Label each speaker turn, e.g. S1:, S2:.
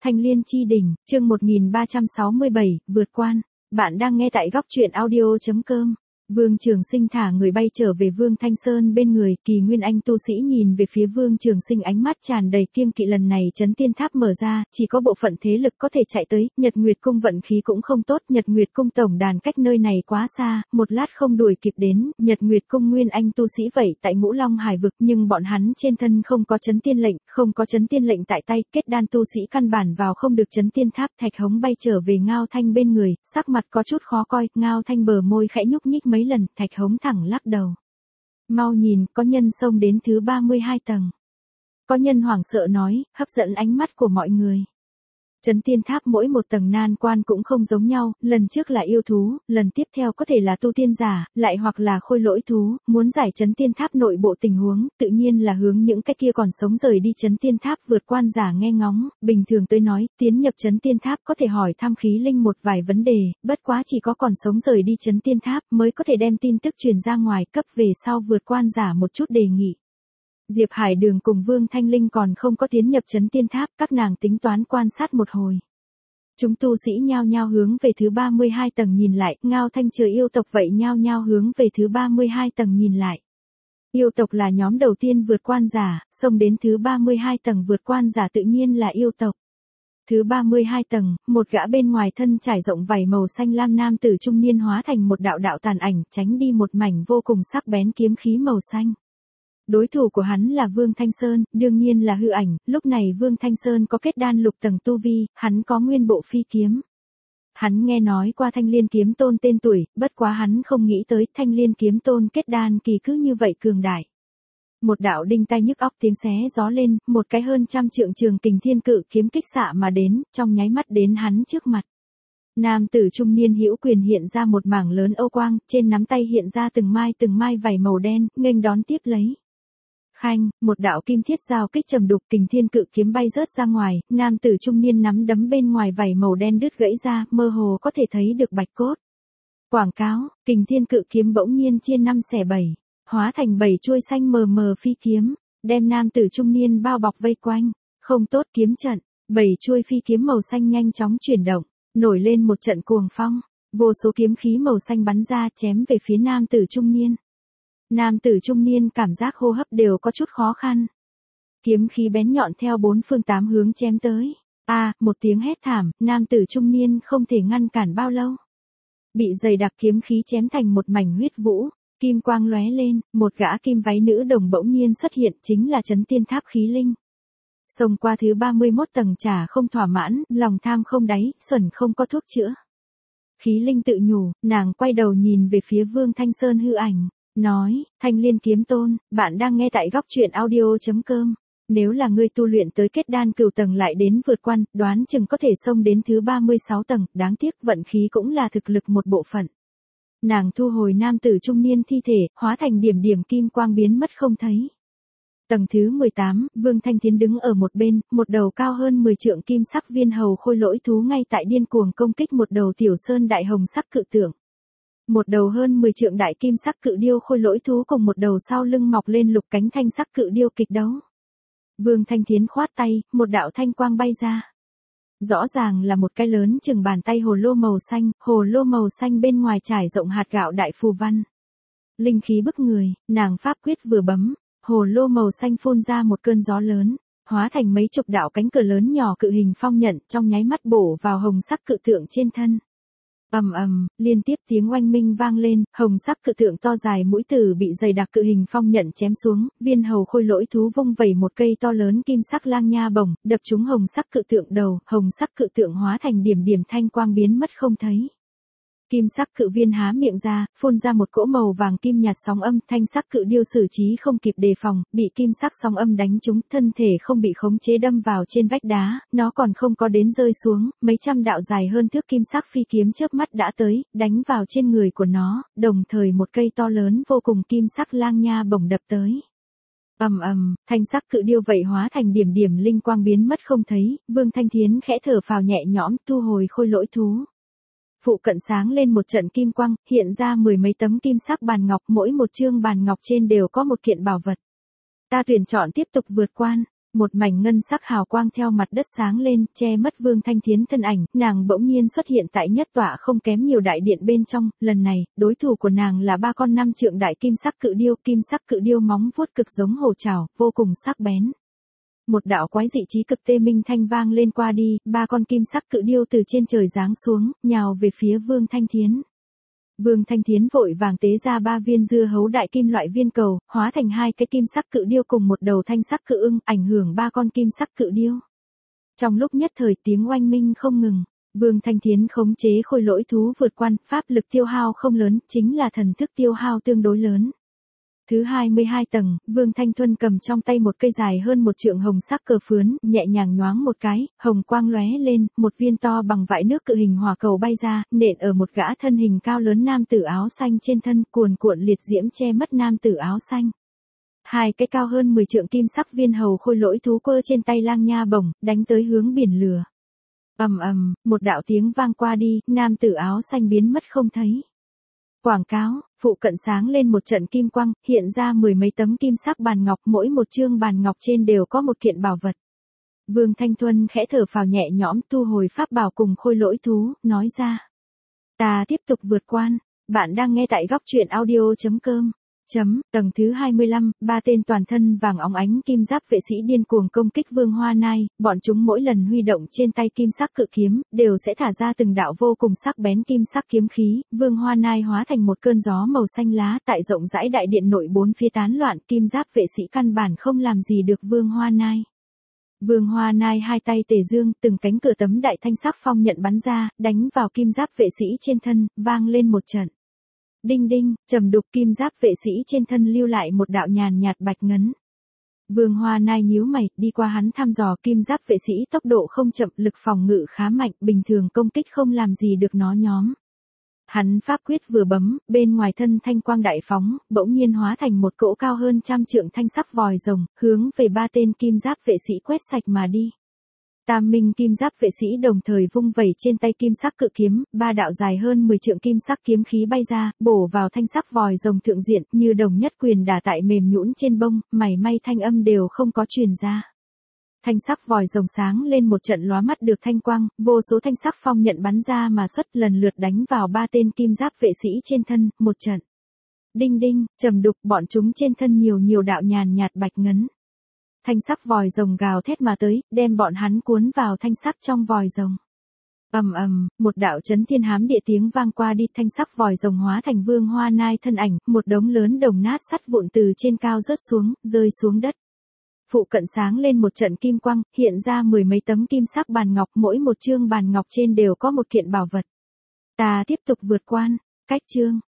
S1: Thanh Liên Chi Đỉnh, chương 1367, vượt quan. Bạn đang nghe tại góc truyện audio.com. Vương Trường Sinh thả người bay trở về Vương Thanh Sơn bên người, Kỳ Nguyên Anh tu sĩ nhìn về phía Vương Trường Sinh ánh mắt tràn đầy kiêng kỵ. Lần này Chấn Tiên Tháp mở ra, chỉ có bộ phận thế lực có thể chạy tới, Nhật Nguyệt Cung vận khí cũng không tốt, Nhật Nguyệt Cung tổng đàn cách nơi này quá xa, một lát không đuổi kịp đến, Nhật Nguyệt Cung Nguyên Anh tu sĩ vậy tại Ngũ Long Hải vực, nhưng bọn hắn trên thân không có Chấn Tiên lệnh, không có Chấn Tiên lệnh tại tay, kết đan tu sĩ căn bản vào không được Chấn Tiên Tháp. Thạch Hống bay trở về Ngao Thanh bên người, sắc mặt có chút khó coi, Ngao Thanh bờ môi khẽ nhúc nhích mấy lần, Thạch Hống thẳng lắc đầu. Mau nhìn, có nhân xông đến thứ 32 tầng. Có nhân hoảng sợ nói, hấp dẫn ánh mắt của mọi người. Chấn Tiên Tháp mỗi một tầng nan quan cũng không giống nhau, lần trước là yêu thú, lần tiếp theo có thể là tu tiên giả, lại hoặc là khôi lỗi thú, muốn giải Chấn Tiên Tháp nội bộ tình huống, tự nhiên là hướng những cái kia còn sống rời đi Chấn Tiên Tháp vượt quan giả nghe ngóng, bình thường tới nói, tiến nhập Chấn Tiên Tháp có thể hỏi thăm khí linh một vài vấn đề, bất quá chỉ có còn sống rời đi Chấn Tiên Tháp mới có thể đem tin tức truyền ra ngoài, cấp về sau vượt quan giả một chút đề nghị. Diệp Hải Đường cùng Vương Thanh Linh còn không có tiến nhập Chấn Tiên Tháp, các nàng tính toán quan sát một hồi. Chúng tu sĩ nhao nhao hướng về thứ 32 tầng nhìn lại, Ngao Thanh chờ yêu tộc vậy nhao nhao hướng về thứ 32 tầng nhìn lại. Yêu tộc là nhóm đầu tiên vượt quan giả, xông đến thứ 32 tầng vượt quan giả tự nhiên là yêu tộc. Thứ 32 tầng, một gã bên ngoài thân trải rộng vảy màu xanh lam nam tử trung niên hóa thành một đạo đạo tàn ảnh, tránh đi một mảnh vô cùng sắc bén kiếm khí màu xanh. Đối thủ của hắn là Vương Thanh Sơn, đương nhiên là hư ảnh, lúc này Vương Thanh Sơn có kết đan lục tầng tu vi, hắn có nguyên bộ phi kiếm. Hắn nghe nói qua Thanh Liên Kiếm Tôn tên tuổi, bất quá hắn không nghĩ tới Thanh Liên Kiếm Tôn kết đan kỳ cứ như vậy cường đại. Một đạo đinh tai nhức óc tiếng xé gió lên, một cái hơn trăm trượng trường kình thiên cự kiếm kích xạ mà đến, trong nháy mắt đến hắn trước mặt. Nam tử trung niên hữu quyền hiện ra một mảng lớn âu quang, trên nắm tay hiện ra từng mai vảy màu đen, nghênh đón tiếp lấy. Khanh, một đạo kim thiết giao kích trầm đục, kình thiên cự kiếm bay rớt ra ngoài, nam tử trung niên nắm đấm bên ngoài vảy màu đen đứt gãy ra, mơ hồ có thể thấy được bạch cốt. Quảng cáo, kình thiên cự kiếm bỗng nhiên chia 5 xẻ 7, hóa thành 7 chuôi xanh mờ mờ phi kiếm, đem nam tử trung niên bao bọc vây quanh. Không tốt, kiếm trận, 7 chuôi phi kiếm màu xanh nhanh chóng chuyển động, nổi lên một trận cuồng phong, vô số kiếm khí màu xanh bắn ra chém về phía nam tử trung niên. Nam tử trung niên cảm giác hô hấp đều có chút khó khăn. Kiếm khí bén nhọn theo 4 phương 8 hướng chém tới. Một tiếng hét thảm, nam tử trung niên không thể ngăn cản bao lâu. Bị dày đặc kiếm khí chém thành một mảnh huyết vũ, kim quang lóe lên, một gã kim váy nữ đồng bỗng nhiên xuất hiện, chính là Chấn Tiên Tháp khí linh. Xông qua thứ 31 tầng chả không thỏa mãn, lòng tham không đáy, xuẩn không có thuốc chữa. Khí linh tự nhủ, nàng quay đầu nhìn về phía Vương Thanh Sơn hư ảnh. Nói, Thanh Liên Kiếm Tôn, bạn đang nghe tại góc truyện audio.com. Nếu là ngươi tu luyện tới kết đan cửu tầng lại đến vượt quan, đoán chừng có thể xông đến thứ 36 tầng, đáng tiếc vận khí cũng là thực lực một bộ phận. Nàng thu hồi nam tử trung niên thi thể, hóa thành điểm điểm kim quang biến mất không thấy. Tầng thứ 18, Vương Thanh Thiến đứng ở một bên, một đầu cao hơn 10 trượng kim sắc viên hầu khôi lỗi thú ngay tại điên cuồng công kích một đầu tiểu sơn đại hồng sắc cự tượng. Một đầu hơn 10 trượng đại kim sắc cự điêu khôi lỗi thú cùng một đầu sau lưng mọc lên lục cánh thanh sắc cự điêu kịch đấu. Vương Thanh Thiến khoát tay, một đạo thanh quang bay ra. Rõ ràng là một cái lớn chừng bàn tay hồ lô màu xanh bên ngoài trải rộng hạt gạo đại phù văn. Linh khí bức người, nàng pháp quyết vừa bấm, hồ lô màu xanh phun ra một cơn gió lớn, hóa thành mấy chục đạo cánh cửa lớn nhỏ cự hình phong nhận, trong nháy mắt bổ vào hồng sắc cự tượng trên thân. Liên tiếp tiếng oanh minh vang lên, hồng sắc cự tượng to dài mũi tử bị dày đặc cự hình phong nhận chém xuống, viên hầu khôi lỗi thú vung vẩy một cây to lớn kim sắc lang nha bổng, đập trúng hồng sắc cự tượng đầu, hồng sắc cự tượng hóa thành điểm điểm thanh quang biến mất không thấy. Kim sắc cự viên há miệng ra, phun ra một cỗ màu vàng kim nhạt sóng âm, thanh sắc cự điêu xử trí không kịp đề phòng, bị kim sắc sóng âm đánh trúng, thân thể không bị khống chế đâm vào trên vách đá, nó còn không có đến rơi xuống, mấy trăm đạo dài hơn thước kim sắc phi kiếm chớp mắt đã tới, đánh vào trên người của nó, đồng thời một cây to lớn vô cùng kim sắc lang nha bổng đập tới. Thanh sắc cự điêu vậy hóa thành điểm điểm linh quang biến mất không thấy, Vương Thanh Thiến khẽ thở phào nhẹ nhõm, thu hồi khôi lỗi thú. Phụ cận sáng lên một trận kim quang, hiện ra 10 mấy tấm kim sắc bàn ngọc, mỗi một chương bàn ngọc trên đều có một kiện bảo vật. Ta tuyển chọn tiếp tục vượt quan. Một mảnh ngân sắc hào quang theo mặt đất sáng lên, che mất Vương Thanh Thiến thân ảnh, nàng bỗng nhiên xuất hiện tại nhất tọa không kém nhiều đại điện bên trong, lần này, đối thủ của nàng là 3 con 5 trượng đại kim sắc cự điêu móng vuốt cực giống hổ trảo, vô cùng sắc bén. Một đạo quái dị trí cực tê minh thanh vang lên qua đi, 3 con kim sắc cự điêu từ trên trời giáng xuống, nhào về phía Vương Thanh Thiến. Vương Thanh Thiến vội vàng tế ra 3 viên dưa hấu đại kim loại viên cầu, hóa thành 2 cái kim sắc cự điêu cùng một đầu thanh sắc cự ưng, ảnh hưởng 3 con kim sắc cự điêu. Trong lúc nhất thời tiếng oanh minh không ngừng, Vương Thanh Thiến khống chế khôi lỗi thú vượt quan, pháp lực tiêu hao không lớn, chính là thần thức tiêu hao tương đối lớn. Thứ 22 tầng, Vương Thanh Thuần cầm trong tay một cây dài hơn 1 trượng hồng sắc cờ phướn, nhẹ nhàng nhoáng một cái, hồng quang lóe lên, một viên to bằng vại nước cự hình hỏa cầu bay ra, nện ở một gã thân hình cao lớn nam tử áo xanh trên thân, cuồn cuộn liệt diễm che mất nam tử áo xanh. 2 cái cao hơn 10 trượng kim sắc viên hầu khôi lỗi thú cơ trên tay lang nha bổng, đánh tới hướng biển lửa. Ầm ầm, một đạo tiếng vang qua đi, nam tử áo xanh biến mất không thấy. Quảng cáo, phụ cận sáng lên một trận kim quang, hiện ra 10 mấy tấm kim sắc bàn ngọc, mỗi một chương bàn ngọc trên đều có một kiện bảo vật. Vương Thanh Thuần khẽ thở phào nhẹ nhõm, thu hồi pháp bảo cùng khôi lỗi thú, nói ra. Ta tiếp tục vượt quan, bạn đang nghe tại góc truyện audio.com. Tầng thứ 25, 3 tên toàn thân vàng óng ánh kim giáp vệ sĩ điên cuồng công kích Vương Hoa Nai, bọn chúng mỗi lần huy động trên tay kim sắc cự kiếm, đều sẽ thả ra từng đạo vô cùng sắc bén kim sắc kiếm khí, Vương Hoa Nai hóa thành một cơn gió màu xanh lá, tại rộng rãi đại điện nội bốn phía tán loạn, kim giáp vệ sĩ căn bản không làm gì được Vương Hoa Nai. Vương Hoa Nai hai tay tề dương, từng cánh cửa tấm đại thanh sắc phong nhận bắn ra, đánh vào kim giáp vệ sĩ trên thân, vang lên một trận. Đinh đinh, trầm đục, kim giáp vệ sĩ trên thân lưu lại một đạo nhàn nhạt bạch ngấn. Vương Hoa Nai nhíu mày, đi qua hắn thăm dò kim giáp vệ sĩ tốc độ không chậm, lực phòng ngự khá mạnh, bình thường công kích không làm gì được nó nhóm. Hắn pháp quyết vừa bấm, bên ngoài thân thanh quang đại phóng, bỗng nhiên hóa thành một cỗ cao hơn 100 trượng thanh sắc vòi rồng, hướng về 3 tên kim giáp vệ sĩ quét sạch mà đi. Tam minh kim giáp vệ sĩ đồng thời vung vẩy trên tay kim sắc cự kiếm, 3 đạo dài hơn 10 trượng kim sắc kiếm khí bay ra, bổ vào thanh sắc vòi rồng thượng diện, như đồng nhất quyền đả tại mềm nhũn trên bông, mảy may thanh âm đều không có truyền ra. Thanh sắc vòi rồng sáng lên một trận lóa mắt được thanh quang, vô số thanh sắc phong nhận bắn ra mà xuất, lần lượt đánh vào 3 tên kim giáp vệ sĩ trên thân, một trận. Đinh đinh, trầm đục, bọn chúng trên thân nhiều đạo nhàn nhạt bạch ngấn. Thanh sắc vòi rồng gào thét mà tới, đem bọn hắn cuốn vào thanh sắc trong vòi rồng. Ầm ầm, một đạo chấn thiên hám địa tiếng vang qua đi, thanh sắc vòi rồng hóa thành Vương Hoa Nai thân ảnh, một đống lớn đồng nát sắt vụn từ trên cao rớt xuống, rơi xuống đất. Phụ cận sáng lên một trận kim quang, hiện ra 10 mấy tấm kim sắc bàn ngọc, mỗi một chương bàn ngọc trên đều có một kiện bảo vật. Ta tiếp tục vượt quan, cách chương.